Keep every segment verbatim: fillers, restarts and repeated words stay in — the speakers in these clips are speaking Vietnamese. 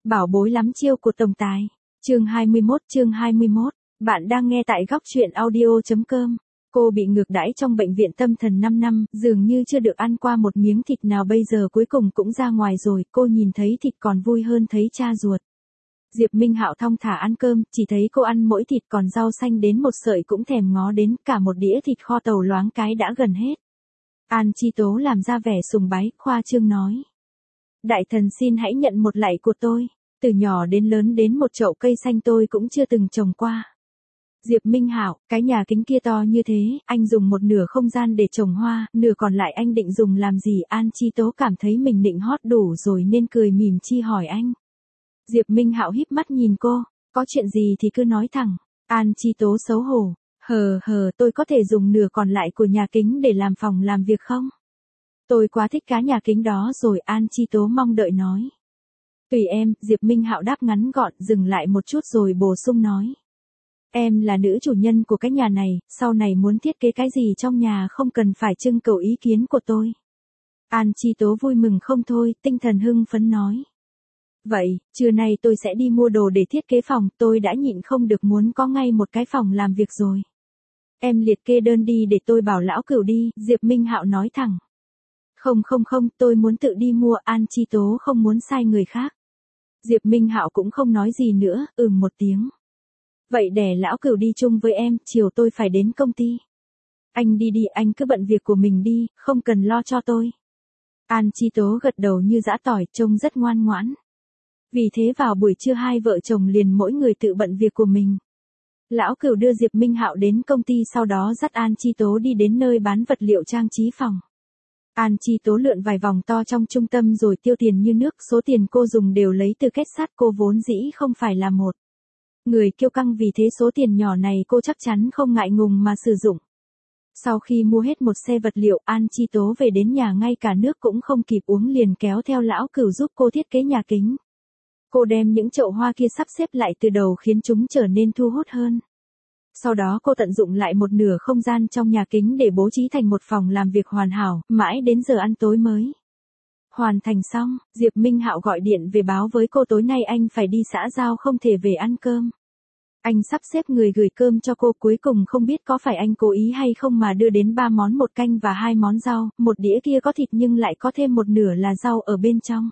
Bảo bối lắm chiêu của tổng tài. Chương hai mươi mốt, chương hai mươi mốt. Bạn đang nghe tại góc truyện audio chấm com. Cô bị ngược đãi trong bệnh viện tâm thần năm năm, dường như chưa được ăn qua một miếng thịt nào, bây giờ cuối cùng cũng ra ngoài rồi, cô nhìn thấy thịt còn vui hơn thấy cha ruột. Diệp Minh Hạo thong thả ăn cơm, chỉ thấy cô ăn mỗi thịt còn rau xanh đến một sợi cũng thèm ngó đến, cả một đĩa thịt kho tàu loáng cái đã gần hết. An Chi Tố làm ra vẻ sùng bái, khoa trương nói. Đại thần xin hãy nhận một lạy của tôi, từ nhỏ đến lớn đến một chậu cây xanh tôi cũng chưa từng trồng qua. Diệp Minh Hạo, cái nhà kính kia to như thế, anh dùng một nửa không gian để trồng hoa, nửa còn lại anh định dùng làm gì? An Chi Tố cảm thấy mình định hót đủ rồi nên cười mỉm chi hỏi anh. Diệp Minh Hạo híp mắt nhìn cô, có chuyện gì thì cứ nói thẳng. An Chi Tố xấu hổ, hờ hờ, tôi có thể dùng nửa còn lại của nhà kính để làm phòng làm việc không? Tôi quá thích cái nhà kính đó rồi. An Chi Tố mong đợi nói. Tùy em. Diệp Minh Hạo đáp ngắn gọn, dừng lại một chút rồi bổ sung nói. Em là nữ chủ nhân của cái nhà này, sau này muốn thiết kế cái gì trong nhà không cần phải trưng cầu ý kiến của tôi. An Chi Tố vui mừng không thôi, tinh thần hưng phấn nói. Vậy, trưa nay tôi sẽ đi mua đồ để thiết kế phòng, tôi đã nhịn không được muốn có ngay một cái phòng làm việc rồi. Em liệt kê đơn đi để tôi bảo lão Cửu đi, Diệp Minh Hạo nói thẳng. Không không không, tôi muốn tự đi mua. An Chi Tố không muốn sai người khác. Diệp Minh Hạo cũng không nói gì nữa, ừm một tiếng. Vậy để lão Cửu đi chung với em, chiều tôi phải đến công ty. Anh đi đi, anh cứ bận việc của mình đi, không cần lo cho tôi. An Chi Tố gật đầu như giã tỏi, trông rất ngoan ngoãn. Vì thế vào buổi trưa hai vợ chồng liền mỗi người tự bận việc của mình. Lão Cửu đưa Diệp Minh Hạo đến công ty, sau đó dắt An Chi Tố đi đến nơi bán vật liệu trang trí phòng. An Chi Tố lượn vài vòng to trong trung tâm rồi tiêu tiền như nước, số tiền cô dùng đều lấy từ kết sắt, cô vốn dĩ không phải là một người kiêu căng, vì thế số tiền nhỏ này cô chắc chắn không ngại ngùng mà sử dụng. Sau khi mua hết một xe vật liệu, An Chi Tố về đến nhà ngay cả nước cũng không kịp uống liền kéo theo lão Cửu giúp cô thiết kế nhà kính. Cô đem những chậu hoa kia sắp xếp lại từ đầu khiến chúng trở nên thu hút hơn. Sau đó cô tận dụng lại một nửa không gian trong nhà kính để bố trí thành một phòng làm việc hoàn hảo, mãi đến giờ ăn tối mới hoàn thành xong. Diệp Minh Hạo gọi điện về báo với cô tối nay anh phải đi xã giao không thể về ăn cơm. Anh sắp xếp người gửi cơm cho cô, cuối cùng không biết có phải anh cố ý hay không mà đưa đến ba món một canh và hai món rau, một đĩa kia có thịt nhưng lại có thêm một nửa là rau ở bên trong.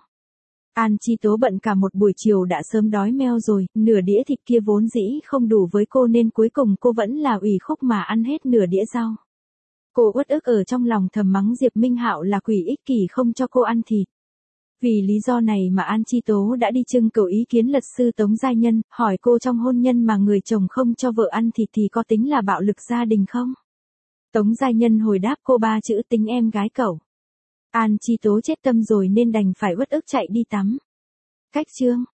An Chi Tố bận cả một buổi chiều đã sớm đói meo rồi, nửa đĩa thịt kia vốn dĩ không đủ với cô nên cuối cùng cô vẫn là ủy khúc mà ăn hết nửa đĩa rau. Cô uất ức ở trong lòng thầm mắng Diệp Minh Hạo là quỷ ích kỷ không cho cô ăn thịt. Vì lý do này mà An Chi Tố đã đi trưng cầu ý kiến luật sư Tống Giai Nhân, hỏi cô trong hôn nhân mà người chồng không cho vợ ăn thịt thì có tính là bạo lực gia đình không? Tống Giai Nhân hồi đáp cô ba chữ tính em gái cẩu. An Chi Tố chết tâm rồi nên đành phải uất ức chạy đi tắm. Cách chương.